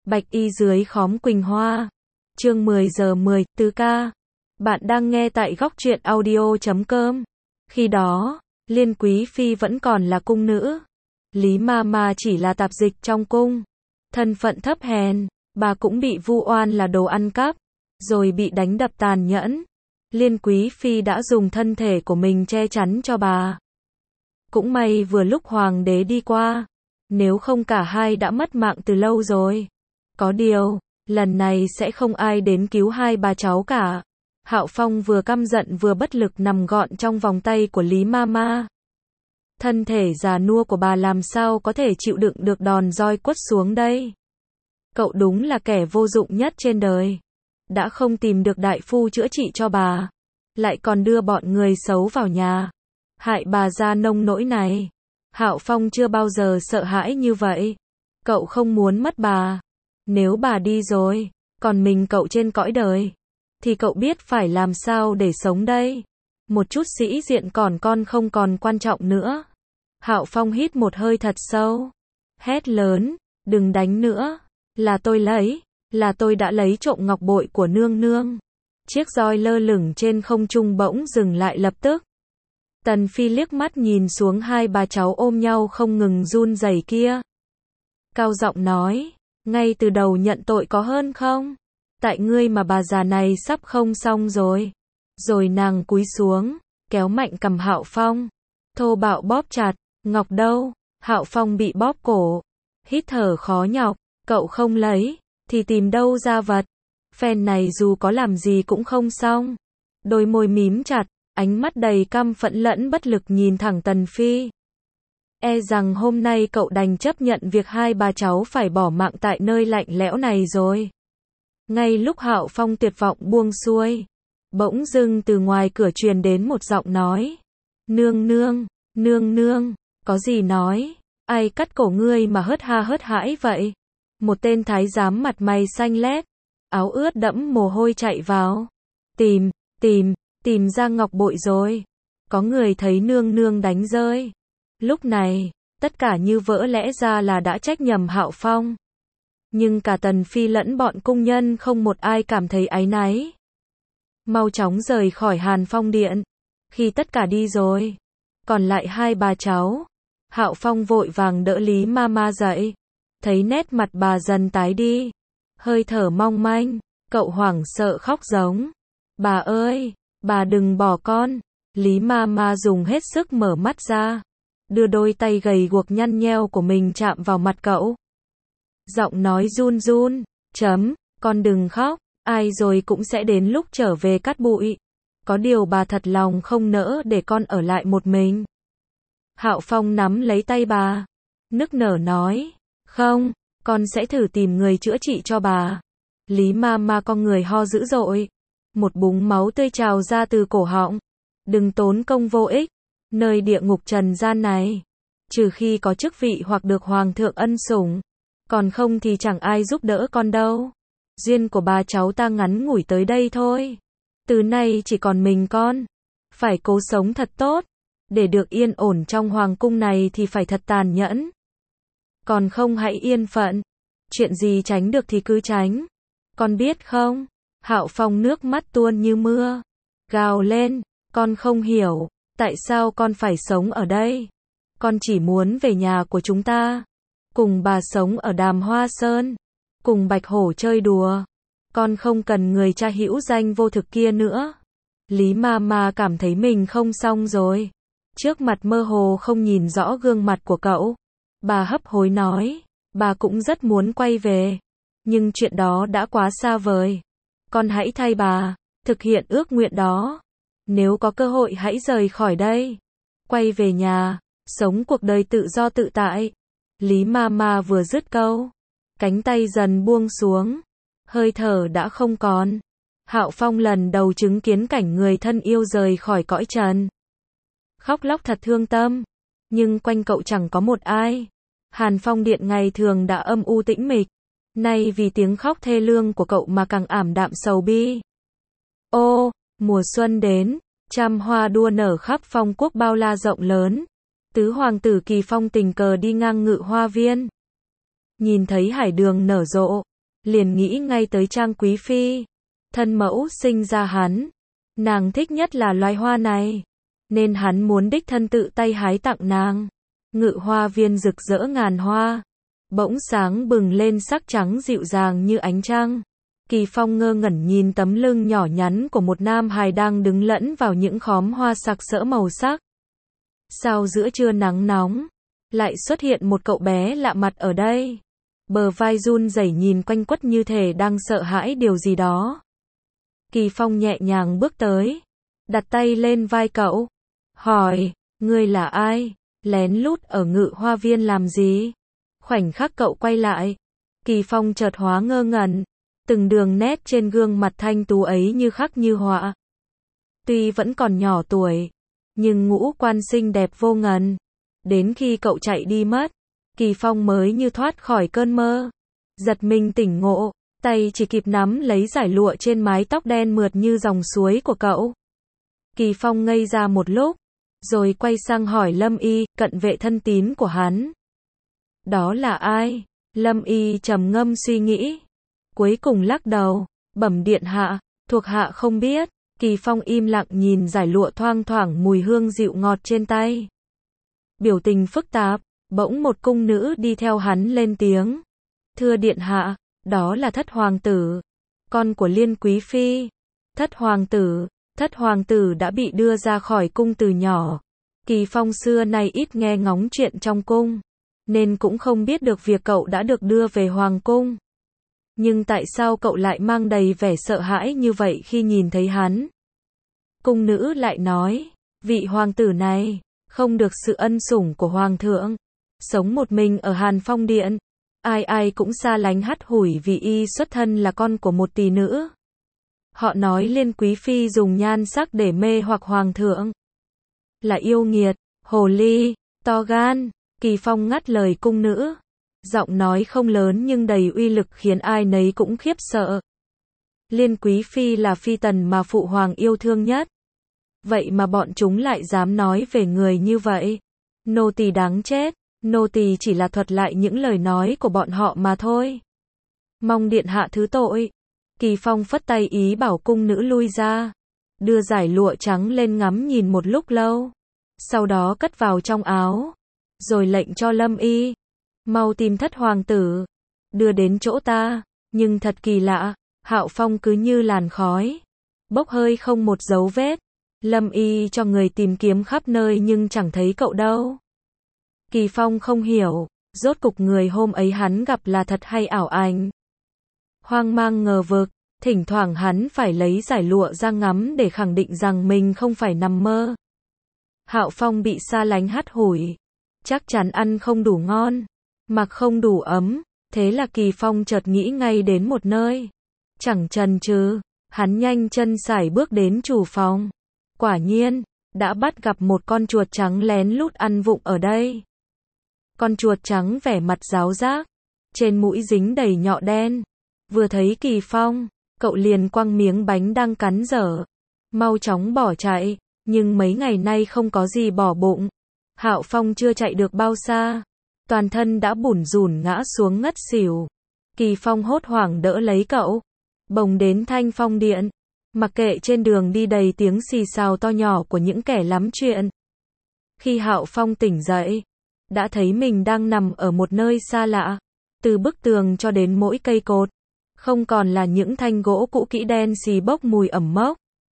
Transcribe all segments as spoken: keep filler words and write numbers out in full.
Bạch y dưới khóm quỳnh hoa. Chương mười giờ mười, tứ ca. Bạn đang nghe tại góc truyện audio chấm com. Khi đó, Liên Quý Phi vẫn còn là cung nữ. Lý Ma Ma chỉ là tạp dịch trong cung. Thân phận thấp hèn, bà cũng bị vu oan là đồ ăn cắp, rồi bị đánh đập tàn nhẫn. Liên Quý Phi đã dùng thân thể của mình che chắn cho bà. Cũng may vừa lúc hoàng đế đi qua, nếu không cả hai đã mất mạng từ lâu rồi. Có điều, lần này sẽ không ai đến cứu hai bà cháu cả. Hạo Phong vừa căm giận vừa bất lực nằm gọn trong vòng tay của Lý Ma Ma. Thân thể già nua của bà làm sao có thể chịu đựng được đòn roi quất xuống đây. Cậu đúng là kẻ vô dụng nhất trên đời. Đã không tìm được đại phu chữa trị cho bà, lại còn đưa bọn người xấu vào nhà, hại bà ra nông nỗi này. Hạo Phong chưa bao giờ sợ hãi như vậy. Cậu không muốn mất bà. Nếu bà đi rồi, còn mình cậu trên cõi đời, thì cậu biết phải làm sao để sống đây. Một chút sĩ diện còn con không còn quan trọng nữa. Hạo Phong hít một hơi thật sâu, hét lớn, đừng đánh nữa. Là tôi lấy, là tôi đã lấy trộm ngọc bội của nương nương. Chiếc roi lơ lửng trên không trung bỗng dừng lại lập tức. Tần Phi liếc mắt nhìn xuống hai bà cháu ôm nhau không ngừng run rẩy kia. Cao giọng nói, ngay từ đầu nhận tội có hơn không? Tại ngươi mà bà già này sắp không xong rồi. Rồi nàng cúi xuống, kéo mạnh cằm Hạo Phong, thô bạo bóp chặt. Ngọc đâu? Hạo Phong bị bóp cổ, hít thở khó nhọc. Cậu không lấy, thì tìm đâu ra vật. Phen này dù có làm gì cũng không xong. Đôi môi mím chặt, ánh mắt đầy căm phẫn lẫn bất lực nhìn thẳng Tần Phi. E rằng hôm nay cậu đành chấp nhận việc hai bà cháu phải bỏ mạng tại nơi lạnh lẽo này rồi. Ngay lúc Hạo Phong tuyệt vọng buông xuôi, bỗng dưng từ ngoài cửa truyền đến một giọng nói. Nương nương, nương nương, có gì nói, ai cắt cổ ngươi mà hớt ha hớt hãi vậy? Một tên thái giám mặt mày xanh lét, áo ướt đẫm mồ hôi chạy vào. Tìm, tìm, tìm ra ngọc bội rồi. Có người thấy nương nương đánh rơi. Lúc này, tất cả như vỡ lẽ ra là đã trách nhầm Hạo Phong. Nhưng cả Tần Phi lẫn bọn cung nhân không một ai cảm thấy áy náy. Mau chóng rời khỏi Hàn Phong điện. Khi tất cả đi rồi, còn lại hai bà cháu. Hạo Phong vội vàng đỡ Lý Ma Ma dậy. Thấy nét mặt bà dần tái đi, hơi thở mong manh, cậu hoảng sợ khóc giống. Bà ơi, bà đừng bỏ con. Lý Ma Ma dùng hết sức mở mắt ra, đưa đôi tay gầy guộc nhăn nheo của mình chạm vào mặt cậu. Giọng nói run run, chấm, con đừng khóc, ai rồi cũng sẽ đến lúc trở về cát bụi. Có điều bà thật lòng không nỡ để con ở lại một mình. Hạo Phong nắm lấy tay bà, nức nở nói. Không, con sẽ thử tìm người chữa trị cho bà. Lý Ma Ma con người ho dữ dội. Một búng máu tươi trào ra từ cổ họng. Đừng tốn công vô ích. Nơi địa ngục trần gian này, trừ khi có chức vị hoặc được hoàng thượng ân sủng, còn không thì chẳng ai giúp đỡ con đâu. Duyên của bà cháu ta ngắn ngủi tới đây thôi. Từ nay chỉ còn mình con. Phải cố sống thật tốt. Để được yên ổn trong hoàng cung này thì phải thật tàn nhẫn. Còn không hãy yên phận. Chuyện gì tránh được thì cứ tránh. Con biết không? Hạo Phong nước mắt tuôn như mưa. Gào lên. Con không hiểu. Tại sao con phải sống ở đây? Con chỉ muốn về nhà của chúng ta. Cùng bà sống ở Đàm Hoa Sơn. Cùng Bạch Hổ chơi đùa. Con không cần người cha hữu danh vô thực kia nữa. Lý Ma Ma cảm thấy mình không xong rồi. Trước mặt mơ hồ không nhìn rõ gương mặt của cậu. Bà hấp hối nói, bà cũng rất muốn quay về. Nhưng chuyện đó đã quá xa vời. Con hãy thay bà, thực hiện ước nguyện đó. Nếu có cơ hội hãy rời khỏi đây. Quay về nhà, sống cuộc đời tự do tự tại. Lý Ma Ma vừa dứt câu, cánh tay dần buông xuống. Hơi thở đã không còn. Hạo Phong lần đầu chứng kiến cảnh người thân yêu rời khỏi cõi trần. Khóc lóc thật thương tâm. Nhưng quanh cậu chẳng có một ai. Hàn Phong điện ngày thường đã âm u tĩnh mịch. Nay vì tiếng khóc thê lương của cậu mà càng ảm đạm sầu bi. Ô, mùa xuân đến. Trăm hoa đua nở khắp phong quốc bao la rộng lớn. Tứ hoàng tử Kỳ Phong tình cờ đi ngang Ngự Hoa Viên. Nhìn thấy hải đường nở rộ. liền nghĩ ngay tới Trang Quý Phi. Thân mẫu sinh ra hắn, nàng thích nhất là loài hoa này, nên hắn muốn đích thân tự tay hái tặng nàng. Ngự hoa viên rực rỡ ngàn hoa, bỗng sáng bừng lên sắc trắng dịu dàng như ánh trăng. Kỳ Phong ngơ ngẩn nhìn tấm lưng nhỏ nhắn của một nam hài đang đứng lẫn vào những khóm hoa sặc sỡ màu sắc. Sao giữa trưa nắng nóng, lại xuất hiện một cậu bé lạ mặt ở đây? Bờ vai run rẩy nhìn quanh quất như thể đang sợ hãi điều gì đó. Kỳ Phong nhẹ nhàng bước tới, đặt tay lên vai cậu, hỏi, ngươi là ai? Lén lút ở Ngự Hoa Viên làm gì? Khoảnh khắc cậu quay lại, Kỳ Phong chợt hóa ngơ ngẩn, từng đường nét trên gương mặt thanh tú ấy như khắc như họa. Tuy vẫn còn nhỏ tuổi, nhưng ngũ quan xinh đẹp vô ngần. Đến khi cậu chạy đi mất, Kỳ Phong mới như thoát khỏi cơn mơ. Giật mình tỉnh ngộ, tay chỉ kịp nắm lấy dải lụa trên mái tóc đen mượt như dòng suối của cậu. Kỳ Phong ngây ra một lúc, rồi quay sang hỏi Lâm Y, cận vệ thân tín của hắn. Đó là ai? Lâm Y trầm ngâm suy nghĩ, cuối cùng lắc đầu, bẩm điện hạ, thuộc hạ không biết. Kỳ Phong im lặng nhìn dải lụa thoang thoảng mùi hương dịu ngọt trên tay. Biểu tình phức tạp, bỗng một cung nữ đi theo hắn lên tiếng. Thưa điện hạ, đó là thất hoàng tử, con của Liên Quý Phi. Thất hoàng tử, thất hoàng tử đã bị đưa ra khỏi cung từ nhỏ. Kỳ Phong xưa nay ít nghe ngóng chuyện trong cung, nên cũng không biết được việc cậu đã được đưa về hoàng cung. Nhưng tại sao cậu lại mang đầy vẻ sợ hãi như vậy khi nhìn thấy hắn? Cung nữ lại nói, vị hoàng tử này, không được sự ân sủng của hoàng thượng, sống một mình ở Hàn Phong Điện. Ai ai cũng xa lánh hắt hủi vì y xuất thân là con của một tỷ nữ. Họ nói Liên Quý Phi dùng nhan sắc để mê hoặc hoàng thượng. Là yêu nghiệt, hồ ly, to gan. Kỳ Phong ngắt lời cung nữ. Giọng nói không lớn nhưng đầy uy lực khiến ai nấy cũng khiếp sợ. Liên Quý Phi là phi tần mà phụ hoàng yêu thương nhất. Vậy mà bọn chúng lại dám nói về người như vậy. Nô tỳ đáng chết. Nô tỳ chỉ là thuật lại những lời nói của bọn họ mà thôi. Mong điện hạ thứ tội. Kỳ Phong phất tay ý bảo cung nữ lui ra, đưa dải lụa trắng lên ngắm nhìn một lúc lâu, sau đó cất vào trong áo, rồi lệnh cho Lâm Y, mau tìm thất hoàng tử, đưa đến chỗ ta. Nhưng thật kỳ lạ, Hạo Phong cứ như làn khói, bốc hơi không một dấu vết. Lâm Y cho người tìm kiếm khắp nơi nhưng chẳng thấy cậu đâu. Kỳ Phong không hiểu, rốt cục người hôm ấy hắn gặp là thật hay ảo ảnh. Hoang mang ngờ vực, thỉnh thoảng hắn phải lấy dải lụa ra ngắm để khẳng định rằng mình không phải nằm mơ. Hạo Phong bị xa lánh hắt hủi, chắc chắn ăn không đủ ngon, mặc không đủ ấm, thế là Kỳ Phong chợt nghĩ ngay đến một nơi. Chẳng chần chừ, hắn nhanh chân sải bước đến chủ phòng. Quả nhiên, đã bắt gặp một con chuột trắng lén lút ăn vụng ở đây. Con chuột trắng vẻ mặt ráo rác, trên mũi dính đầy nhọ đen. Vừa thấy Kỳ Phong, cậu liền quăng miếng bánh đang cắn dở, mau chóng bỏ chạy, nhưng mấy ngày nay không có gì bỏ bụng. Hạo Phong chưa chạy được bao xa, toàn thân đã bủn rủn ngã xuống ngất xỉu. Kỳ Phong hốt hoảng đỡ lấy cậu, bồng đến Thanh Phong Điện, mặc kệ trên đường đi đầy tiếng xì xào to nhỏ của những kẻ lắm chuyện. Khi Hạo Phong tỉnh dậy, đã thấy mình đang nằm ở một nơi xa lạ, từ bức tường cho đến mỗi cây cột, không còn là những thanh gỗ cũ kỹ đen xì bốc mùi ẩm mốc,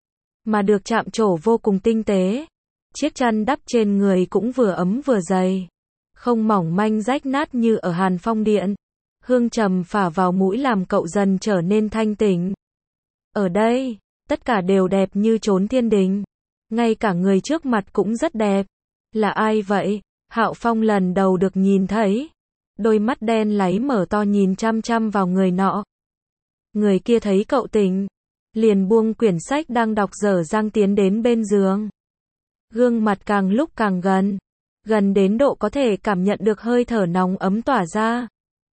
mà được chạm trổ vô cùng tinh tế. Chiếc chăn đắp trên người cũng vừa ấm vừa dày, không mỏng manh rách nát như ở Hàn Phong Điện. Hương trầm phả vào mũi làm cậu dần trở nên thanh tỉnh. Ở đây, tất cả đều đẹp như chốn thiên đình, ngay cả người trước mặt cũng rất đẹp. Là ai vậy? Hạo Phong lần đầu được nhìn thấy. Đôi mắt đen láy mở to nhìn chăm chăm vào người nọ. Người kia thấy cậu tỉnh, liền buông quyển sách đang đọc dở dang tiến đến bên giường. Gương mặt càng lúc càng gần, gần đến độ có thể cảm nhận được hơi thở nóng ấm tỏa ra.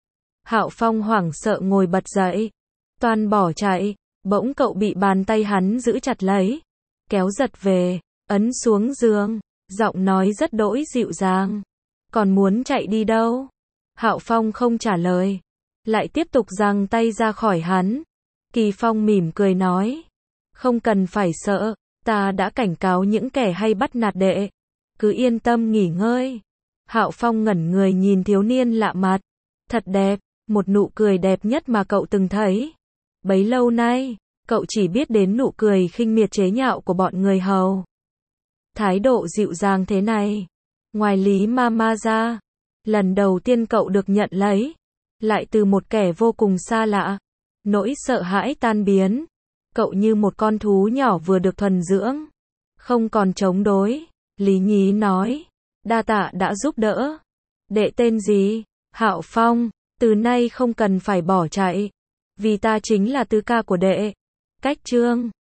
Hạo Phong hoảng sợ ngồi bật dậy, toan bỏ chạy, bỗng cậu bị bàn tay hắn giữ chặt lấy, kéo giật về, ấn xuống giường, giọng nói rất đỗi dịu dàng. Còn muốn chạy đi đâu? Hạo Phong không trả lời, lại tiếp tục giằng tay ra khỏi hắn. Kỳ Phong mỉm cười nói, không cần phải sợ, ta đã cảnh cáo những kẻ hay bắt nạt đệ, cứ yên tâm nghỉ ngơi. Hạo Phong ngẩn người nhìn thiếu niên lạ mặt, thật đẹp, một nụ cười đẹp nhất mà cậu từng thấy. Bấy lâu nay, cậu chỉ biết đến nụ cười khinh miệt chế nhạo của bọn người hầu. Thái độ dịu dàng thế này, ngoài Lý Mama ra, lần đầu tiên cậu được nhận lấy, lại từ một kẻ vô cùng xa lạ. Nỗi sợ hãi tan biến, cậu như một con thú nhỏ vừa được thuần dưỡng, không còn chống đối. Lý Nhí nói, đa tạ đã giúp đỡ. Đệ tên gì? Hạo Phong, từ nay không cần phải bỏ chạy, vì ta chính là tứ ca của đệ. Cách chương